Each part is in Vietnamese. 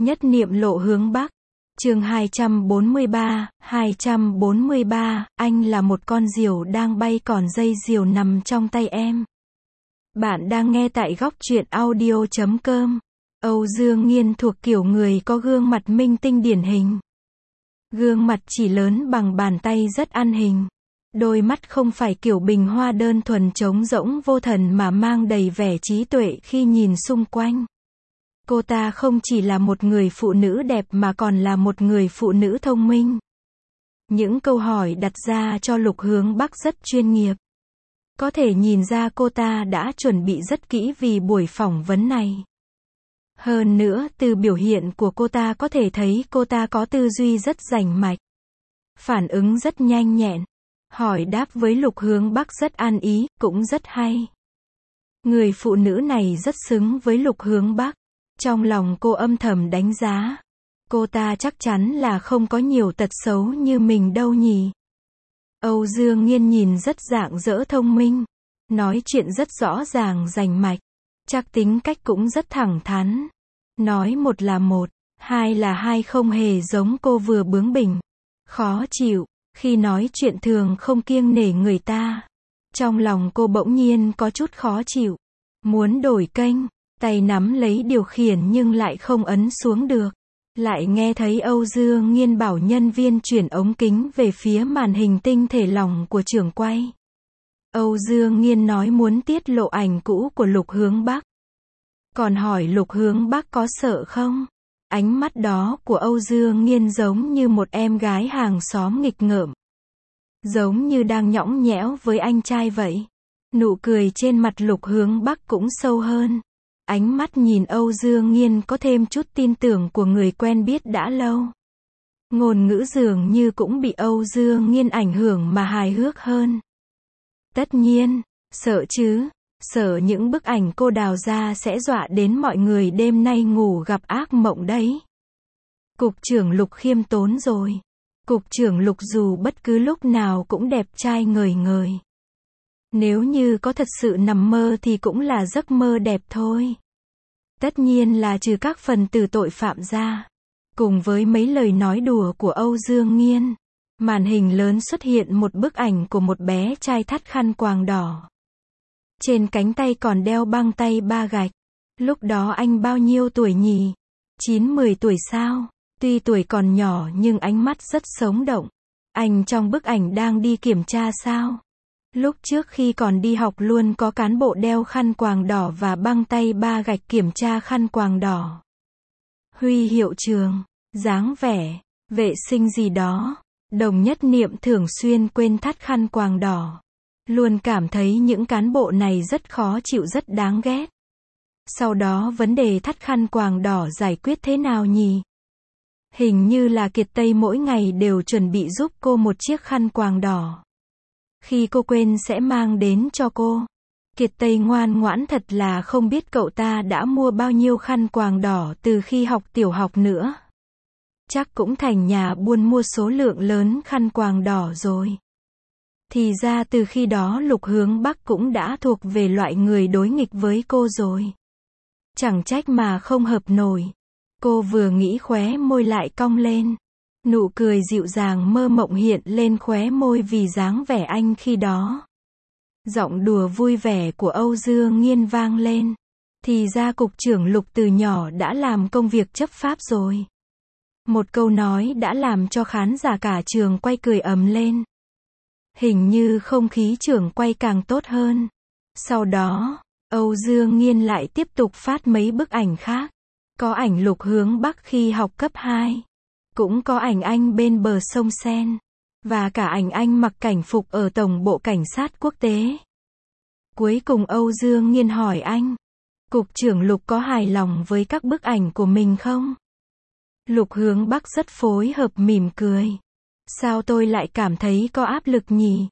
Nhất niệm lộ hướng Bắc. Chương 243, anh là một con diều đang bay còn dây diều nằm trong tay em. Bạn đang nghe tại góc truyện audio.com. Âu Dương Nghiên thuộc kiểu người có gương mặt minh tinh điển hình. Gương mặt chỉ lớn bằng bàn tay rất ăn hình. Đôi mắt không phải kiểu bình hoa đơn thuần trống rỗng vô thần mà mang đầy vẻ trí tuệ khi nhìn xung quanh. Cô ta không chỉ là một người phụ nữ đẹp mà còn là một người phụ nữ thông minh. Những câu hỏi đặt ra cho Lục Hướng Bắc rất chuyên nghiệp. Có thể nhìn ra cô ta đã chuẩn bị rất kỹ vì buổi phỏng vấn này. Hơn nữa, từ biểu hiện của cô ta có thể thấy cô ta có tư duy rất rành mạch. Phản ứng rất nhanh nhẹn. Hỏi đáp với Lục Hướng Bắc rất ăn ý, cũng rất hay. Người phụ nữ này rất xứng với Lục Hướng Bắc. Trong lòng cô âm thầm đánh giá. Cô ta chắc chắn là không có nhiều tật xấu như mình đâu nhỉ. Âu Dương Nghiên nhìn rất rạng rỡ thông minh. Nói chuyện rất rõ ràng rành mạch. Chắc tính cách cũng rất thẳng thắn. Nói một là một, hai là hai, không hề giống cô vừa bướng bỉnh. Khó chịu, khi nói chuyện thường không kiêng nể người ta. Trong lòng cô bỗng nhiên có chút khó chịu. Muốn đổi kênh. Tay nắm lấy điều khiển nhưng lại không ấn xuống được. Lại nghe thấy Âu Dương Nghiên bảo nhân viên chuyển ống kính về phía màn hình tinh thể lỏng của trưởng quay. Âu Dương Nghiên nói muốn tiết lộ ảnh cũ của Lục Hướng Bắc. Còn hỏi Lục Hướng Bắc có sợ không? Ánh mắt đó của Âu Dương Nghiên giống như một em gái hàng xóm nghịch ngợm. Giống như đang nhõng nhẽo với anh trai vậy. Nụ cười trên mặt Lục Hướng Bắc cũng sâu hơn. Ánh mắt nhìn Âu Dương Nghiên có thêm chút tin tưởng của người quen biết đã lâu. Ngôn ngữ dường như cũng bị Âu Dương Nghiên ảnh hưởng mà hài hước hơn. Tất nhiên, sợ chứ, sợ những bức ảnh cô đào ra sẽ dọa đến mọi người đêm nay ngủ gặp ác mộng đấy. Cục trưởng Lục khiêm tốn rồi. Cục trưởng Lục dù bất cứ lúc nào cũng đẹp trai ngời ngời. Nếu như có thật sự nằm mơ thì cũng là giấc mơ đẹp thôi. Tất nhiên là trừ các phần tử tội phạm ra. Cùng với mấy lời nói đùa của Âu Dương Nghiên, màn hình lớn xuất hiện một bức ảnh của một bé trai thắt khăn quàng đỏ. Trên cánh tay còn đeo băng tay ba gạch. Lúc đó anh bao nhiêu tuổi nhỉ? 9-10 tuổi sao? Tuy tuổi còn nhỏ nhưng ánh mắt rất sống động. Anh trong bức ảnh đang đi kiểm tra sao? Lúc trước khi còn đi học luôn có cán bộ đeo khăn quàng đỏ và băng tay ba gạch kiểm tra khăn quàng đỏ. Huy hiệu trường, dáng vẻ, vệ sinh gì đó. Đồng Nhất Niệm thường xuyên quên thắt khăn quàng đỏ. Luôn cảm thấy những cán bộ này rất khó chịu, rất đáng ghét. Sau đó vấn đề thắt khăn quàng đỏ giải quyết thế nào nhỉ? Hình như là Kiệt Tây mỗi ngày đều chuẩn bị giúp cô một chiếc khăn quàng đỏ. Khi cô quên sẽ mang đến cho cô. Kiệt Tây ngoan ngoãn thật là không biết cậu ta đã mua bao nhiêu khăn quàng đỏ từ khi học tiểu học nữa. Chắc cũng thành nhà buôn mua số lượng lớn khăn quàng đỏ rồi. Thì ra từ khi đó Lục Hướng Bắc cũng đã thuộc về loại người đối nghịch với cô rồi. Chẳng trách mà không hợp nổi. Cô vừa nghĩ khóe môi lại cong lên. Nụ cười dịu dàng mơ mộng hiện lên khóe môi vì dáng vẻ anh khi đó. Giọng đùa vui vẻ của Âu Dương Nghiên vang lên. Thì ra cục trưởng Lục từ nhỏ đã làm công việc chấp pháp rồi. Một câu nói đã làm cho khán giả cả trường quay cười ầm lên. Hình như không khí trường quay càng tốt hơn. Sau đó, Âu Dương Nghiên lại tiếp tục phát mấy bức ảnh khác. Có ảnh Lục Hướng Bắc khi học cấp 2. Cũng có ảnh anh bên bờ sông Sen. Và cả ảnh anh mặc cảnh phục ở Tổng bộ Cảnh sát Quốc tế. Cuối cùng Âu Dương Nghiên hỏi anh. Cục trưởng Lục có hài lòng với các bức ảnh của mình không? Lục Hướng Bắc rất phối hợp mỉm cười. Sao tôi lại cảm thấy có áp lực nhỉ?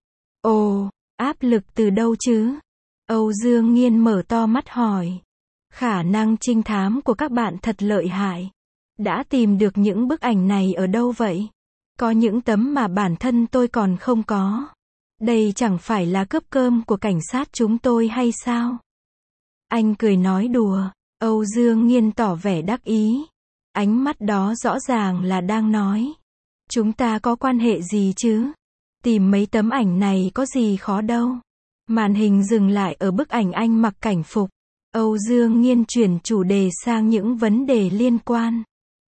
Ồ, áp lực từ đâu chứ? Âu Dương Nghiên mở to mắt hỏi. Khả năng trinh thám của các bạn thật lợi hại. Đã tìm được những bức ảnh này ở đâu vậy? Có những tấm mà bản thân tôi còn không có. Đây chẳng phải là cướp cơm của cảnh sát chúng tôi hay sao? Anh cười nói đùa. Âu Dương Nghiên tỏ vẻ đắc ý. Ánh mắt đó rõ ràng là đang nói. Chúng ta có quan hệ gì chứ? Tìm mấy tấm ảnh này có gì khó đâu. Màn hình dừng lại ở bức ảnh anh mặc cảnh phục. Âu Dương Nghiên chuyển chủ đề sang những vấn đề liên quan.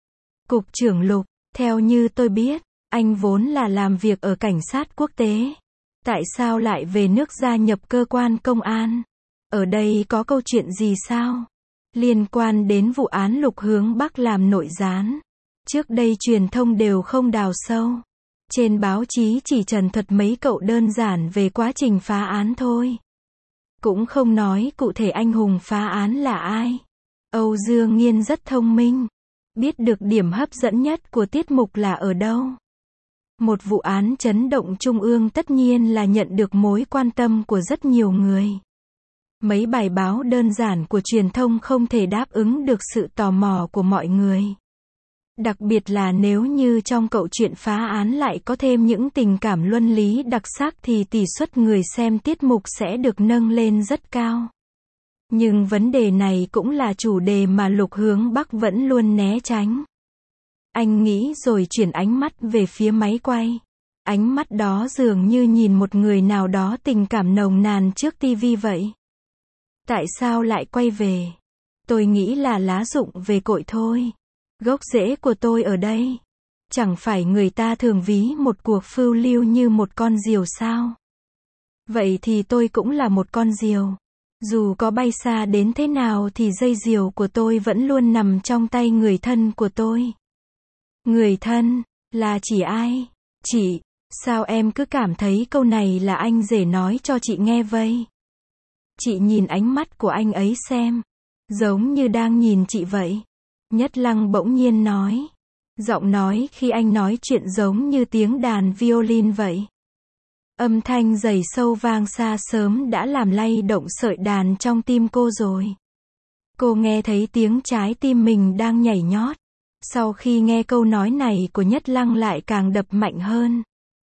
Cục trưởng Lục, theo như tôi biết, anh vốn là làm việc ở cảnh sát quốc tế. Tại sao lại về nước gia nhập cơ quan công an? Ở đây có câu chuyện gì sao? Liên quan đến vụ án Lục Hướng Bắc làm nội gián. Trước đây truyền thông đều không đào sâu. Trên báo chí chỉ trần thuật mấy cậu đơn giản về quá trình phá án thôi. Cũng không nói cụ thể anh hùng phá án là ai. Âu Dương Nghiên rất thông minh. Biết được điểm hấp dẫn nhất của tiết mục là ở đâu. Một vụ án chấn động trung ương tất nhiên là nhận được mối quan tâm của rất nhiều người. Mấy bài báo đơn giản của truyền thông không thể đáp ứng được sự tò mò của mọi người. Đặc biệt là nếu như trong câu chuyện phá án lại có thêm những tình cảm luân lý đặc sắc thì tỷ suất người xem tiết mục sẽ được nâng lên rất cao. Nhưng vấn đề này cũng là chủ đề mà Lục Hướng Bắc vẫn luôn né tránh. Anh nghĩ rồi chuyển ánh mắt về phía máy quay. Ánh mắt đó dường như nhìn một người nào đó tình cảm nồng nàn trước tivi vậy. Tại sao lại quay về? Tôi nghĩ là lá rụng về cội thôi. Gốc rễ của tôi ở đây. Chẳng phải người ta thường ví một cuộc phiêu lưu như một con diều sao? Vậy thì tôi cũng là một con diều. Dù có bay xa đến thế nào thì dây diều của tôi vẫn luôn nằm trong tay người thân của tôi. Người thân, là chỉ ai? Chị, sao em cứ cảm thấy câu này là anh rể nói cho chị nghe vậy? Chị nhìn ánh mắt của anh ấy xem. Giống như đang nhìn chị vậy. Nhất Lăng bỗng nhiên nói. Giọng nói khi anh nói chuyện giống như tiếng đàn violin vậy. Âm thanh dày sâu vang xa sớm đã làm lay động sợi đàn trong tim cô rồi. Cô nghe thấy tiếng trái tim mình đang nhảy nhót. Sau khi nghe câu nói này của Nhất Lăng lại càng đập mạnh hơn.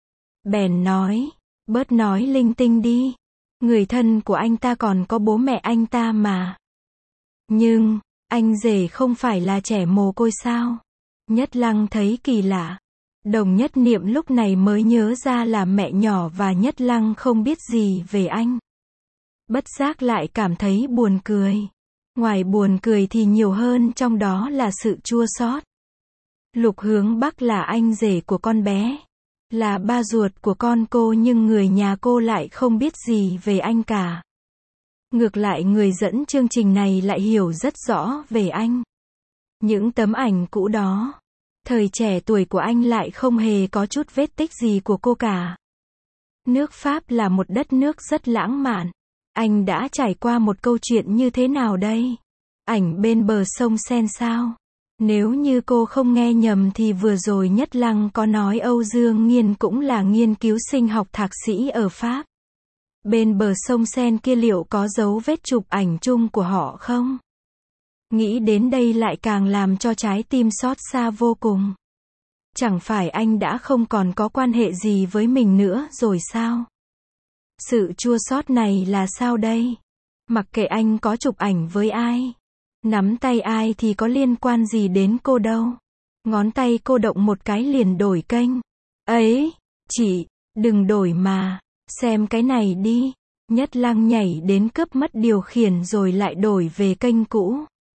Bèn nói, bớt nói linh tinh đi. Người thân của anh ta còn có bố mẹ anh ta mà. Nhưng, anh rể không phải là trẻ mồ côi sao? Nhất Lăng thấy kỳ lạ. Đồng Nhất Niệm lúc này mới nhớ ra là mẹ nhỏ và Nhất Lăng không biết gì về anh. Bất giác lại cảm thấy buồn cười. Ngoài buồn cười thì nhiều hơn trong đó là sự chua xót. Lục Hướng Bắc là anh rể của con bé. Là ba ruột của con cô nhưng người nhà cô lại không biết gì về anh cả. Ngược lại người dẫn chương trình này lại hiểu rất rõ về anh. Những tấm ảnh cũ đó. Thời trẻ tuổi của anh lại không hề có chút vết tích gì của cô cả. Nước Pháp là một đất nước rất lãng mạn. Anh đã trải qua một câu chuyện như thế nào đây? Ảnh bên bờ sông Sen sao? Nếu như cô không nghe nhầm thì vừa rồi Nhất Lăng có nói Âu Dương Nghiên cũng là nghiên cứu sinh học thạc sĩ ở Pháp. Bên bờ sông Sen kia liệu có dấu vết chụp ảnh chung của họ không? Nghĩ đến đây lại càng làm cho trái tim xót xa vô cùng. Chẳng phải anh đã không còn có quan hệ gì với mình nữa rồi sao? Sự chua xót này là sao đây? Mặc kệ anh có chụp ảnh với ai, nắm tay ai thì có liên quan gì đến cô đâu. Ngón tay cô động một cái liền đổi kênh. Ấy, chị, đừng đổi mà, xem cái này đi. Nhất Lăng nhảy đến cướp mất điều khiển rồi lại đổi về kênh cũ.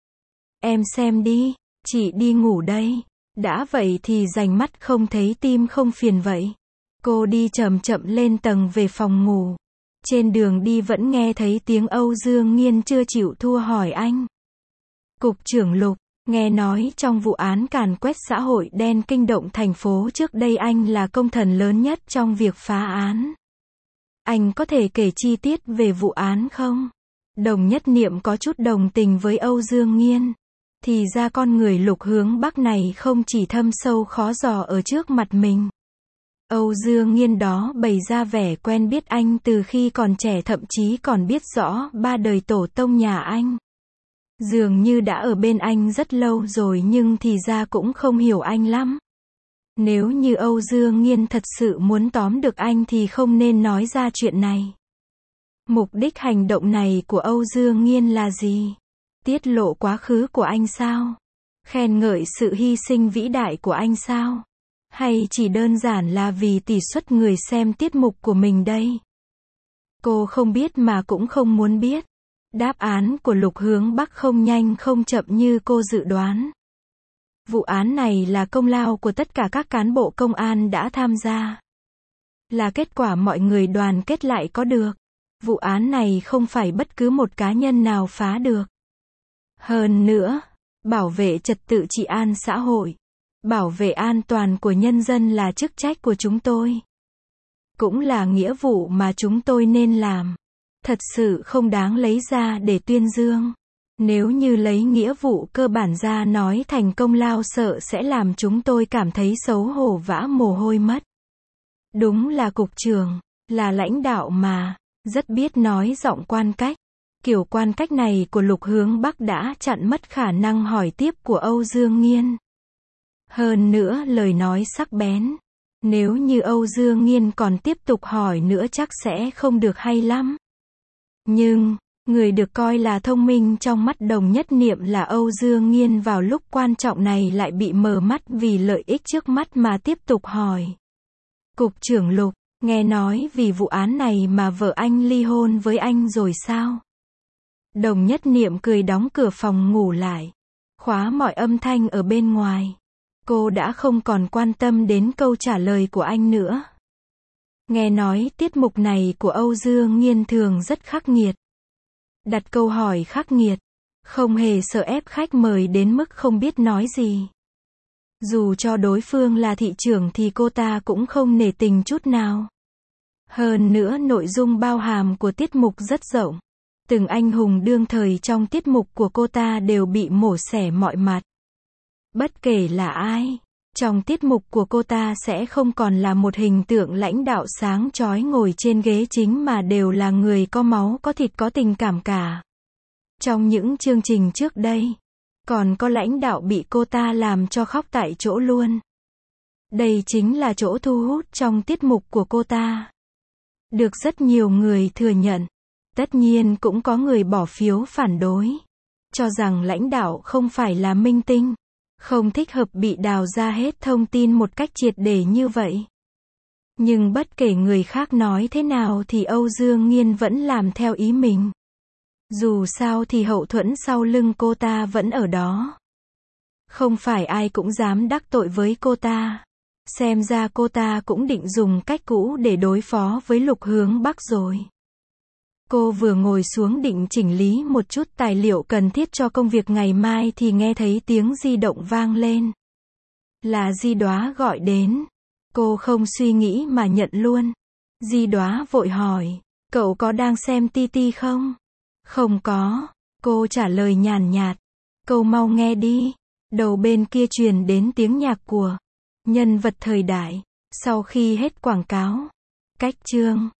Em xem đi, chị đi ngủ đây. Đã vậy thì rành mắt không thấy tim không phiền vậy. Cô đi chậm chậm lên tầng về phòng ngủ. Trên đường đi vẫn nghe thấy tiếng Âu Dương Nghiên chưa chịu thua hỏi anh. Cục trưởng Lục, nghe nói trong vụ án càn quét xã hội đen kinh động thành phố trước đây anh là công thần lớn nhất trong việc phá án. Anh có thể kể chi tiết về vụ án không? Đồng Nhất Niệm có chút đồng tình với Âu Dương Nghiên. Thì ra con người Lục Hướng Bắc này không chỉ thâm sâu khó dò ở trước mặt mình. Âu Dương Nghiên đó bày ra vẻ quen biết anh từ khi còn trẻ, thậm chí còn biết rõ ba đời tổ tông nhà anh. Dường như đã ở bên anh rất lâu rồi nhưng thì ra cũng không hiểu anh lắm. Nếu như Âu Dương Nghiên thật sự muốn tóm được anh thì không nên nói ra chuyện này. Mục đích hành động này của Âu Dương Nghiên là gì? Tiết lộ quá khứ của anh sao? Khen ngợi sự hy sinh vĩ đại của anh sao? Hay chỉ đơn giản là vì tỷ suất người xem tiết mục của mình đây? Cô không biết mà cũng không muốn biết. Đáp án của Lục Hướng Bắc không nhanh không chậm như cô dự đoán. Vụ án này là công lao của tất cả các cán bộ công an đã tham gia. Là kết quả mọi người đoàn kết lại có được. Vụ án này không phải bất cứ một cá nhân nào phá được. Hơn nữa, bảo vệ trật tự trị an xã hội, bảo vệ an toàn của nhân dân là chức trách của chúng tôi. Cũng là nghĩa vụ mà chúng tôi nên làm. Thật sự không đáng lấy ra để tuyên dương. Nếu như lấy nghĩa vụ cơ bản ra nói thành công lao sợ sẽ làm chúng tôi cảm thấy xấu hổ vã mồ hôi mất. Đúng là cục trưởng, là lãnh đạo mà, rất biết nói giọng quan cách. Kiểu quan cách này của Lục Hướng Bắc đã chặn mất khả năng hỏi tiếp của Âu Dương Nghiên. Hơn nữa lời nói sắc bén. Nếu như Âu Dương Nghiên còn tiếp tục hỏi nữa chắc sẽ không được hay lắm. Nhưng, người được coi là thông minh trong mắt Đồng Nhất Niệm là Âu Dương Nghiên vào lúc quan trọng này lại bị mờ mắt vì lợi ích trước mắt mà tiếp tục hỏi. Cục trưởng Lục, nghe nói vì vụ án này mà vợ anh ly hôn với anh rồi sao? Đồng Nhất Niệm cười đóng cửa phòng ngủ lại. Khóa mọi âm thanh ở bên ngoài. Cô đã không còn quan tâm đến câu trả lời của anh nữa. Nghe nói tiết mục này của Âu Dương Nghiên thường rất khắc nghiệt. Đặt câu hỏi khắc nghiệt. Không hề sợ ép khách mời đến mức không biết nói gì. Dù cho đối phương là thị trưởng thì cô ta cũng không nể tình chút nào. Hơn nữa nội dung bao hàm của tiết mục rất rộng. Từng anh hùng đương thời trong tiết mục của cô ta đều bị mổ xẻ mọi mặt. Bất kể là ai, trong tiết mục của cô ta sẽ không còn là một hình tượng lãnh đạo sáng chói ngồi trên ghế chính mà đều là người có máu có thịt có tình cảm cả. Trong những chương trình trước đây, còn có lãnh đạo bị cô ta làm cho khóc tại chỗ luôn. Đây chính là chỗ thu hút trong tiết mục của cô ta. Được rất nhiều người thừa nhận. Tất nhiên cũng có người bỏ phiếu phản đối. Cho rằng lãnh đạo không phải là minh tinh. Không thích hợp bị đào ra hết thông tin một cách triệt để như vậy. Nhưng bất kể người khác nói thế nào thì Âu Dương Nghiên vẫn làm theo ý mình. Dù sao thì hậu thuẫn sau lưng cô ta vẫn ở đó. Không phải ai cũng dám đắc tội với cô ta. Xem ra cô ta cũng định dùng cách cũ để đối phó với Lục Hướng Bắc rồi. Cô vừa ngồi xuống định chỉnh lý một chút tài liệu cần thiết cho công việc ngày mai thì nghe thấy tiếng di động vang lên. Là Di Đóa gọi đến. Cô không suy nghĩ mà nhận luôn. Di Đóa vội hỏi, cậu có đang xem TT không? Không có. Cô trả lời nhàn nhạt. Cậu mau nghe đi. Đầu bên kia truyền đến tiếng nhạc của nhân vật thời đại. Sau khi hết quảng cáo, cách chương.